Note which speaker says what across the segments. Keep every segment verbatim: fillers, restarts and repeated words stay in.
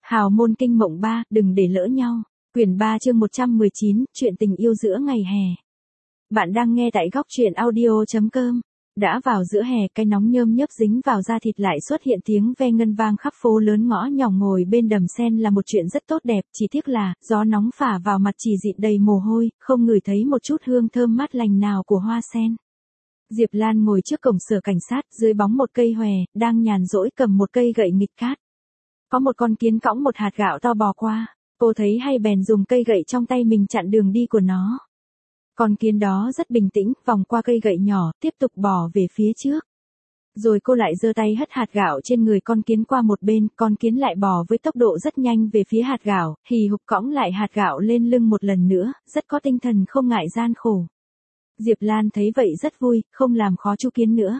Speaker 1: Hào môn kinh mộng ba, đừng để lỡ nhau. Quyển ba chương một trăm mười chín, chuyện tình yêu giữa ngày hè. Bạn đang nghe tại góc truyện audio chấm com. Đã vào giữa hè, cái nóng nhơm nhớp dính vào da thịt lại xuất hiện tiếng ve ngân vang khắp phố lớn ngõ nhỏ. Ngồi bên đầm sen là một chuyện rất tốt đẹp, chỉ tiếc là gió nóng phả vào mặt chỉ dịn đầy mồ hôi, không ngửi thấy một chút hương thơm mát lành nào của hoa sen. Diệp Lan ngồi trước cổng sở cảnh sát, dưới bóng một cây hòe, đang nhàn rỗi cầm một cây gậy nghịch cát. Có một con kiến cõng một hạt gạo to bò qua, cô thấy hay bèn dùng cây gậy trong tay mình chặn đường đi của nó. Con kiến đó rất bình tĩnh, vòng qua cây gậy nhỏ, tiếp tục bò về phía trước. Rồi cô lại giơ tay hất hạt gạo trên người con kiến qua một bên, con kiến lại bò với tốc độ rất nhanh về phía hạt gạo, hì hục cõng lại hạt gạo lên lưng một lần nữa, rất có tinh thần không ngại gian khổ. Diệp Lan thấy vậy rất vui, không làm khó chú kiến nữa.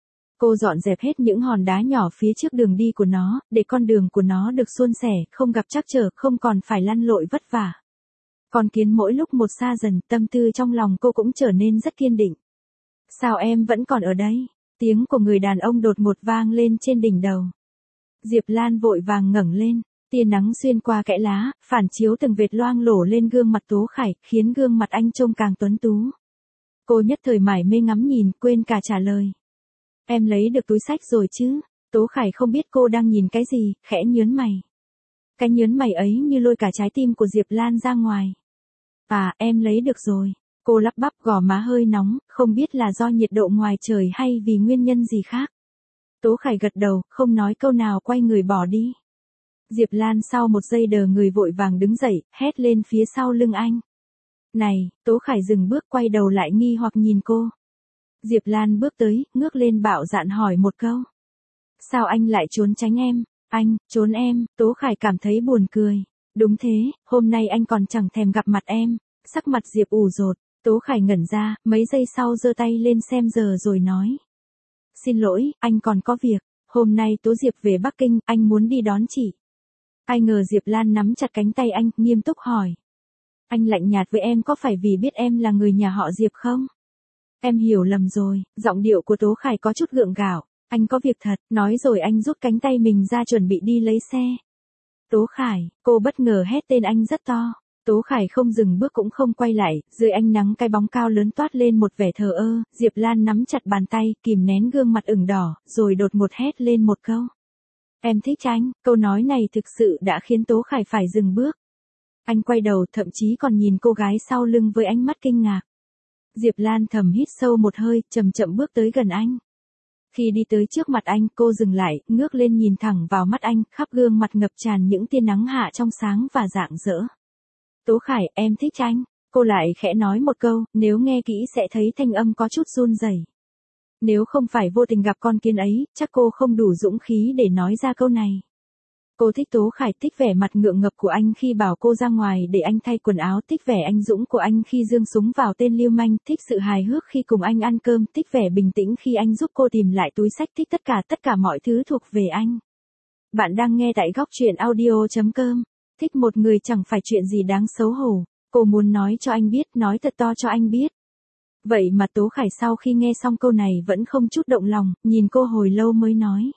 Speaker 1: Cô dọn dẹp hết những hòn đá nhỏ phía trước đường đi của nó, để con đường của nó được suôn sẻ, không gặp trắc trở, không còn phải lăn lội vất vả. Con kiến mỗi lúc một xa dần, tâm tư trong lòng cô cũng trở nên rất kiên định. Sao em vẫn còn ở đây? Tiếng của người đàn ông đột ngột vang lên trên đỉnh đầu. Diệp Lan vội vàng ngẩng lên, tia nắng xuyên qua kẽ lá, phản chiếu từng vệt loang lổ lên gương mặt Tố Khải, khiến gương mặt anh trông càng tuấn tú. Cô nhất thời mải mê ngắm nhìn, quên cả trả lời. Em lấy được túi xách rồi chứ? Tố Khải không biết cô đang nhìn cái gì, khẽ nhớn mày. Cái nhớn mày ấy như lôi cả trái tim của Diệp Lan ra ngoài. À, em lấy được rồi. Cô lắp bắp, gò má hơi nóng, không biết là do nhiệt độ ngoài trời hay vì nguyên nhân gì khác. Tố Khải gật đầu, không nói câu nào, quay người bỏ đi. Diệp Lan sau một giây đờ người vội vàng đứng dậy, hét lên phía sau lưng anh. Này, Tố Khải dừng bước, quay đầu lại nghi hoặc nhìn cô. Diệp Lan bước tới, ngước lên bạo dạn hỏi một câu. Sao anh lại trốn tránh em? Anh, trốn em? Tố Khải cảm thấy buồn cười. Đúng thế, hôm nay anh còn chẳng thèm gặp mặt em. Sắc mặt Diệp ủ rột. Tố Khải ngẩn ra, mấy giây sau giơ tay lên xem giờ rồi nói. Xin lỗi, anh còn có việc. Hôm nay Tố Diệp về Bắc Kinh, anh muốn đi đón chị. Ai ngờ Diệp Lan nắm chặt cánh tay anh, nghiêm túc hỏi. Anh lạnh nhạt với em có phải vì biết em là người nhà họ Diệp không? Em hiểu lầm rồi, giọng điệu của Tố Khải có chút gượng gạo. Anh có việc thật, nói rồi anh rút cánh tay mình ra chuẩn bị đi lấy xe. Tố Khải, cô bất ngờ hét tên anh rất to. Tố Khải không dừng bước cũng không quay lại, dưới ánh nắng cái bóng cao lớn toát lên một vẻ thờ ơ. Diệp Lan nắm chặt bàn tay, kìm nén gương mặt ửng đỏ, rồi đột ngột hét lên một câu. Em thích anh, câu nói này thực sự đã khiến Tố Khải phải dừng bước. Anh quay đầu, thậm chí còn nhìn cô gái sau lưng với ánh mắt kinh ngạc. Diệp Lan thầm hít sâu một hơi, chậm chậm bước tới gần anh. Khi đi tới trước mặt anh, cô dừng lại, ngước lên nhìn thẳng vào mắt anh, khắp gương mặt ngập tràn những tia nắng hạ trong sáng và rạng rỡ. Tố Khải, em thích anh. Cô lại khẽ nói một câu, nếu nghe kỹ sẽ thấy thanh âm có chút run rẩy. Nếu không phải vô tình gặp con kiến ấy, chắc cô không đủ dũng khí để nói ra câu này. Cô thích Tố Khải, thích vẻ mặt ngượng ngập của anh khi bảo cô ra ngoài để anh thay quần áo, thích vẻ anh dũng của anh khi giương súng vào tên lưu manh, thích sự hài hước khi cùng anh ăn cơm, thích vẻ bình tĩnh khi anh giúp cô tìm lại túi xách, thích tất cả tất cả mọi thứ thuộc về anh. Bạn đang nghe tại góc truyện audio chấm com. Thích một người chẳng phải chuyện gì đáng xấu hổ. Cô muốn nói cho anh biết, nói thật to cho anh biết. Vậy mà Tố Khải sau khi nghe xong câu này vẫn không chút động lòng, nhìn cô hồi lâu mới nói.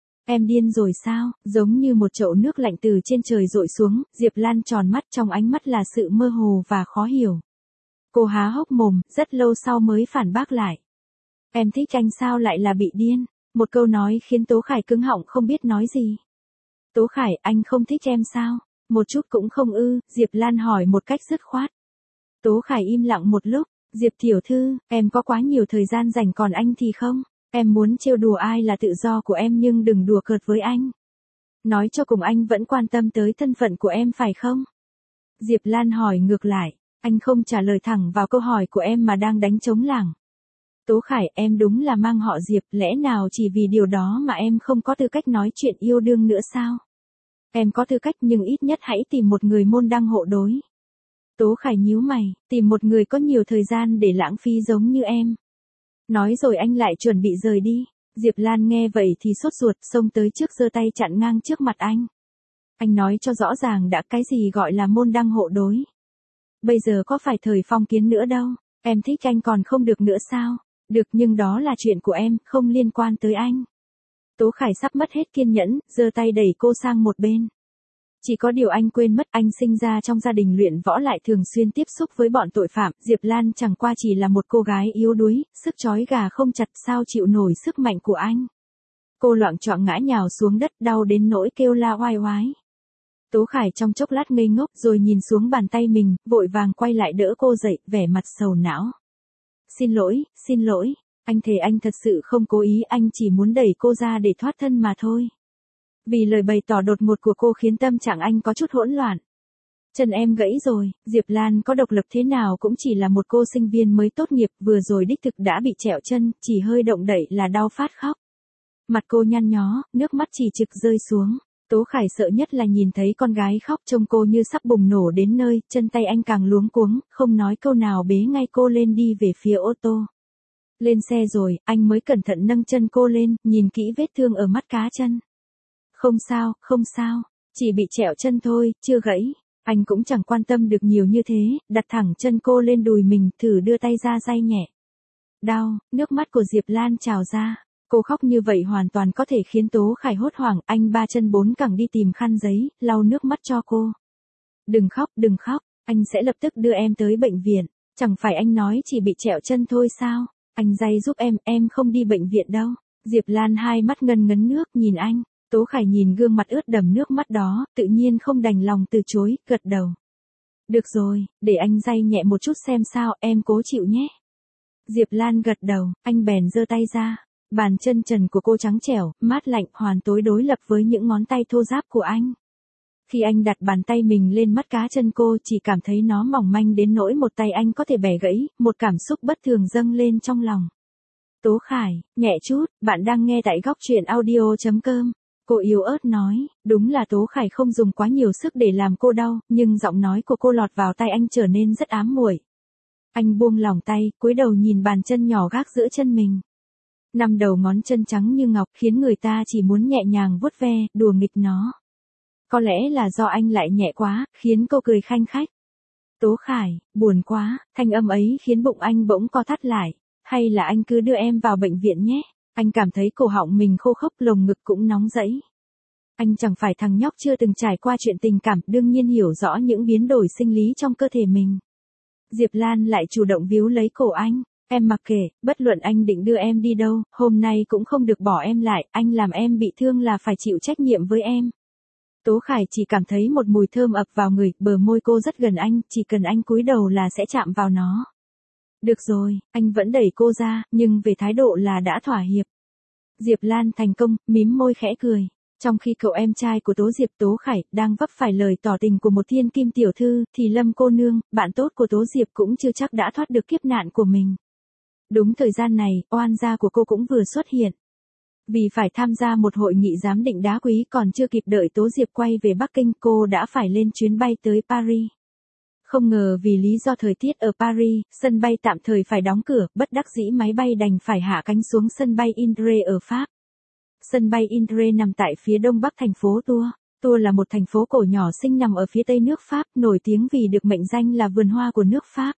Speaker 1: Em điên rồi sao? Giống như một chậu nước lạnh từ trên trời dội xuống, Diệp Lan tròn mắt, trong ánh mắt là sự mơ hồ và khó hiểu. Cô há hốc mồm, rất lâu sau mới phản bác lại. Em thích anh sao lại là bị điên? Một câu nói khiến Tố Khải cứng họng không biết nói gì. Tố Khải, anh không thích em sao? Một chút cũng không ư? Diệp Lan hỏi một cách dứt khoát. Tố Khải im lặng một lúc. Diệp tiểu thư, em có quá nhiều thời gian dành, còn anh thì không. Em muốn trêu đùa ai là tự do của em, nhưng đừng đùa cợt với anh. Nói cho cùng anh vẫn quan tâm tới thân phận của em phải không? Diệp Lan hỏi ngược lại. Anh không trả lời thẳng vào câu hỏi của em mà đang đánh trống lảng. Tố Khải, em đúng là mang họ Diệp, lẽ nào chỉ vì điều đó mà em không có tư cách nói chuyện yêu đương nữa sao? Em có tư cách, nhưng ít nhất hãy tìm một người môn đăng hộ đối. Tố Khải nhíu mày, tìm một người có nhiều thời gian để lãng phí giống như em. Nói rồi anh lại chuẩn bị rời đi. Diệp Lan nghe vậy thì sốt ruột, xông tới trước giơ tay chặn ngang trước mặt anh. Anh nói cho rõ ràng đã, cái gì gọi là môn đăng hộ đối. Bây giờ có phải thời phong kiến nữa đâu, em thích anh còn không được nữa sao? Được, nhưng đó là chuyện của em, không liên quan tới anh. Tố Khải sắp mất hết kiên nhẫn, giơ tay đẩy cô sang một bên. Chỉ có điều anh quên mất anh sinh ra trong gia đình luyện võ lại thường xuyên tiếp xúc với bọn tội phạm, Diệp Lan chẳng qua chỉ là một cô gái yếu đuối, sức trói gà không chặt sao chịu nổi sức mạnh của anh. Cô loạng choạng ngã nhào xuống đất đau đến nỗi kêu la oai oái. Tố Khải trong chốc lát ngây ngốc rồi nhìn xuống bàn tay mình, vội vàng quay lại đỡ cô dậy, vẻ mặt sầu não. Xin lỗi, xin lỗi, anh thề anh thật sự không cố ý, anh chỉ muốn đẩy cô ra để thoát thân mà thôi. Vì lời bày tỏ đột ngột của cô khiến tâm trạng anh có chút hỗn loạn. Chân em gãy rồi, Diệp Lan có độc lập thế nào cũng chỉ là một cô sinh viên mới tốt nghiệp, vừa rồi đích thực đã bị trẹo chân, chỉ hơi động đậy là đau phát khóc. Mặt cô nhăn nhó, nước mắt chỉ trực rơi xuống. Tố Khải sợ nhất là nhìn thấy con gái khóc, trông cô như sắp bùng nổ đến nơi, chân tay anh càng luống cuống, không nói câu nào bế ngay cô lên đi về phía ô tô. Lên xe rồi, anh mới cẩn thận nâng chân cô lên, nhìn kỹ vết thương ở mắt cá chân. Không sao, không sao, chỉ bị trẹo chân thôi, chưa gãy. Anh cũng chẳng quan tâm được nhiều như thế, đặt thẳng chân cô lên đùi mình, thử đưa tay ra day nhẹ. Đau, nước mắt của Diệp Lan trào ra. Cô khóc như vậy hoàn toàn có thể khiến Tố Khải hốt hoảng, anh ba chân bốn cẳng đi tìm khăn giấy, lau nước mắt cho cô. Đừng khóc, đừng khóc, anh sẽ lập tức đưa em tới bệnh viện. Chẳng phải anh nói chỉ bị trẹo chân thôi sao? Anh day giúp em, em không đi bệnh viện đâu. Diệp Lan hai mắt ngân ngấn nước nhìn anh. Tố Khải nhìn gương mặt ướt đẫm nước mắt đó, tự nhiên không đành lòng từ chối, gật đầu. Được rồi, để anh day nhẹ một chút xem sao, em cố chịu nhé. Diệp Lan gật đầu, anh bèn giơ tay ra. Bàn chân trần của cô trắng trẻo, mát lạnh, hoàn tối đối lập với những ngón tay thô ráp của anh. Khi anh đặt bàn tay mình lên mắt cá chân cô, chỉ cảm thấy nó mỏng manh đến nỗi một tay anh có thể bẻ gãy, một cảm xúc bất thường dâng lên trong lòng. Tố Khải, nhẹ chút, bạn đang nghe tại góc truyện audio chấm com. Cô yếu ớt nói, đúng là Tố Khải không dùng quá nhiều sức để làm cô đau, nhưng giọng nói của cô lọt vào tai anh trở nên rất ám muội. Anh buông lỏng tay, cúi đầu nhìn bàn chân nhỏ gác giữa chân mình. Năm đầu ngón chân trắng như ngọc khiến người ta chỉ muốn nhẹ nhàng vuốt ve, đùa nghịch nó. Có lẽ là do anh lại nhẹ quá, khiến cô cười khanh khách. Tố Khải, buồn quá, thanh âm ấy khiến bụng anh bỗng co thắt lại. Hay là anh cứ đưa em vào bệnh viện nhé. Anh cảm thấy cổ họng mình khô khốc, lồng ngực cũng nóng rẫy. Anh chẳng phải thằng nhóc chưa từng trải qua chuyện tình cảm, đương nhiên hiểu rõ những biến đổi sinh lý trong cơ thể mình. Diệp Lan lại chủ động víu lấy cổ anh. Em mặc kệ, bất luận anh định đưa em đi đâu, hôm nay cũng không được bỏ em lại, anh làm em bị thương là phải chịu trách nhiệm với em. Tố Khải chỉ cảm thấy một mùi thơm ập vào người, bờ môi cô rất gần anh, chỉ cần anh cúi đầu là sẽ chạm vào nó. Được rồi, anh vẫn đẩy cô ra, nhưng về thái độ là đã thỏa hiệp. Diệp Lan thành công, mím môi khẽ cười. Trong khi cậu em trai của Tố Diệp, Tố Khải, đang vấp phải lời tỏ tình của một thiên kim tiểu thư, thì Lâm cô nương, bạn tốt của Tố Diệp cũng chưa chắc đã thoát được kiếp nạn của mình. Đúng thời gian này, oan gia của cô cũng vừa xuất hiện. Vì phải tham gia một hội nghị giám định đá quý, còn chưa kịp đợi Tố Diệp quay về Bắc Kinh, cô đã phải lên chuyến bay tới Paris. Không ngờ vì lý do thời tiết ở Paris, sân bay tạm thời phải đóng cửa, bất đắc dĩ máy bay đành phải hạ cánh xuống sân bay Indre ở Pháp. Sân bay Indre nằm tại phía đông bắc thành phố Tours. Tours là một thành phố cổ nhỏ xinh nằm ở phía tây nước Pháp, nổi tiếng vì được mệnh danh là vườn hoa của nước Pháp.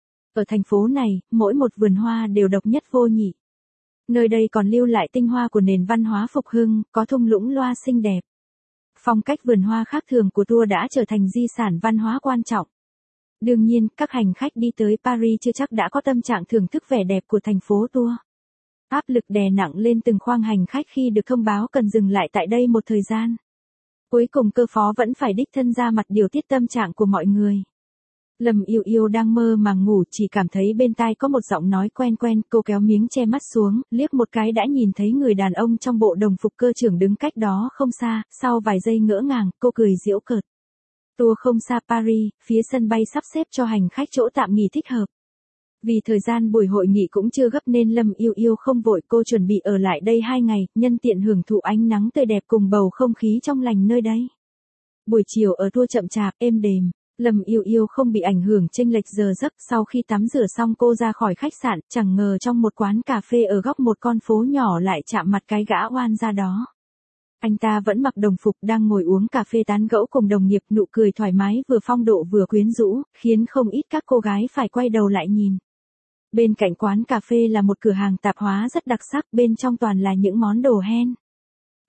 Speaker 1: Ở thành phố này, mỗi một vườn hoa đều độc nhất vô nhị. Nơi đây còn lưu lại tinh hoa của nền văn hóa phục hưng, có thung lũng loa xinh đẹp. Phong cách vườn hoa khác thường của Tours đã trở thành di sản văn hóa quan trọng. Đương nhiên, các hành khách đi tới Paris chưa chắc đã có tâm trạng thưởng thức vẻ đẹp của thành phố Tours. Áp lực đè nặng lên từng khoang hành khách khi được thông báo cần dừng lại tại đây một thời gian. Cuối cùng cơ phó vẫn phải đích thân ra mặt điều tiết tâm trạng của mọi người. Lâm Yêu Yêu đang mơ màng ngủ, chỉ cảm thấy bên tai có một giọng nói quen quen, cô kéo miếng che mắt xuống, liếc một cái đã nhìn thấy người đàn ông trong bộ đồng phục cơ trưởng đứng cách đó không xa, sau vài giây ngỡ ngàng, cô cười giễu cợt. Tour không xa Paris, phía sân bay sắp xếp cho hành khách chỗ tạm nghỉ thích hợp. Vì thời gian buổi hội nghị cũng chưa gấp nên Lâm Yêu Yêu không vội, cô chuẩn bị ở lại đây hai ngày, nhân tiện hưởng thụ ánh nắng tươi đẹp cùng bầu không khí trong lành nơi đây. Buổi chiều ở tour chậm chạp, êm đềm. Lâm Yêu Yêu không bị ảnh hưởng chênh lệch giờ giấc, sau khi tắm rửa xong cô ra khỏi khách sạn, chẳng ngờ trong một quán cà phê ở góc một con phố nhỏ lại chạm mặt cái gã oan gia đó. Anh ta vẫn mặc đồng phục đang ngồi uống cà phê tán gẫu cùng đồng nghiệp, nụ cười thoải mái vừa phong độ vừa quyến rũ, khiến không ít các cô gái phải quay đầu lại nhìn. Bên cạnh quán cà phê là một cửa hàng tạp hóa rất đặc sắc, bên trong toàn là những món đồ hen.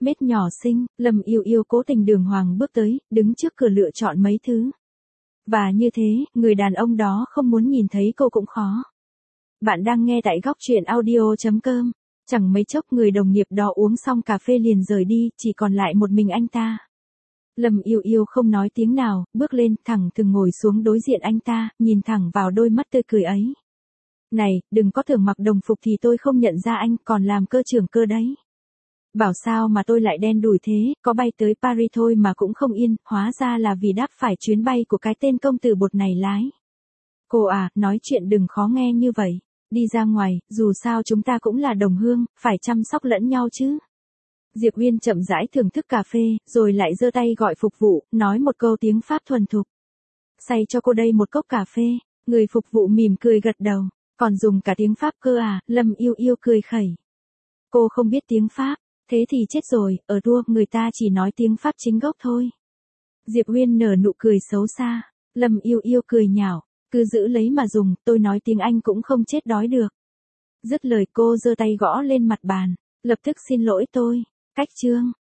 Speaker 1: Mết nhỏ xinh, Lâm Yêu Yêu cố tình đường hoàng bước tới, đứng trước cửa lựa chọn mấy thứ. Và như thế, người đàn ông đó không muốn nhìn thấy cô cũng khó. Bạn đang nghe tại góc truyện audio.com. Chẳng mấy chốc người đồng nghiệp đó uống xong cà phê liền rời đi, chỉ còn lại một mình anh ta. Lâm Yêu Yêu không nói tiếng nào, bước lên, thẳng thừng ngồi xuống đối diện anh ta, nhìn thẳng vào đôi mắt tươi cười ấy. Này, đừng có tưởng mặc đồng phục thì tôi không nhận ra anh, còn làm cơ trưởng cơ đấy. Bảo sao mà tôi lại đen đủi thế, có bay tới Paris thôi mà cũng không yên, hóa ra là vì đáp phải chuyến bay của cái tên công tử bột này lái. Cô à, nói chuyện đừng khó nghe như vậy. Đi ra ngoài, dù sao chúng ta cũng là đồng hương, phải chăm sóc lẫn nhau chứ. Diệp Uyên chậm rãi thưởng thức cà phê, rồi lại giơ tay gọi phục vụ, nói một câu tiếng Pháp thuần thục. Xay cho cô đây một cốc cà phê, người phục vụ mỉm cười gật đầu, còn dùng cả tiếng Pháp cơ à, Lâm Yêu Yêu cười khẩy. Cô không biết tiếng Pháp, thế thì chết rồi, ở đua người ta chỉ nói tiếng Pháp chính gốc thôi. Diệp Uyên nở nụ cười xấu xa, Lâm Yêu Yêu cười nhạo, cứ giữ lấy mà dùng, tôi nói tiếng Anh cũng không chết đói được. Dứt lời cô giơ tay gõ lên mặt bàn, lập tức xin lỗi tôi, cách chương.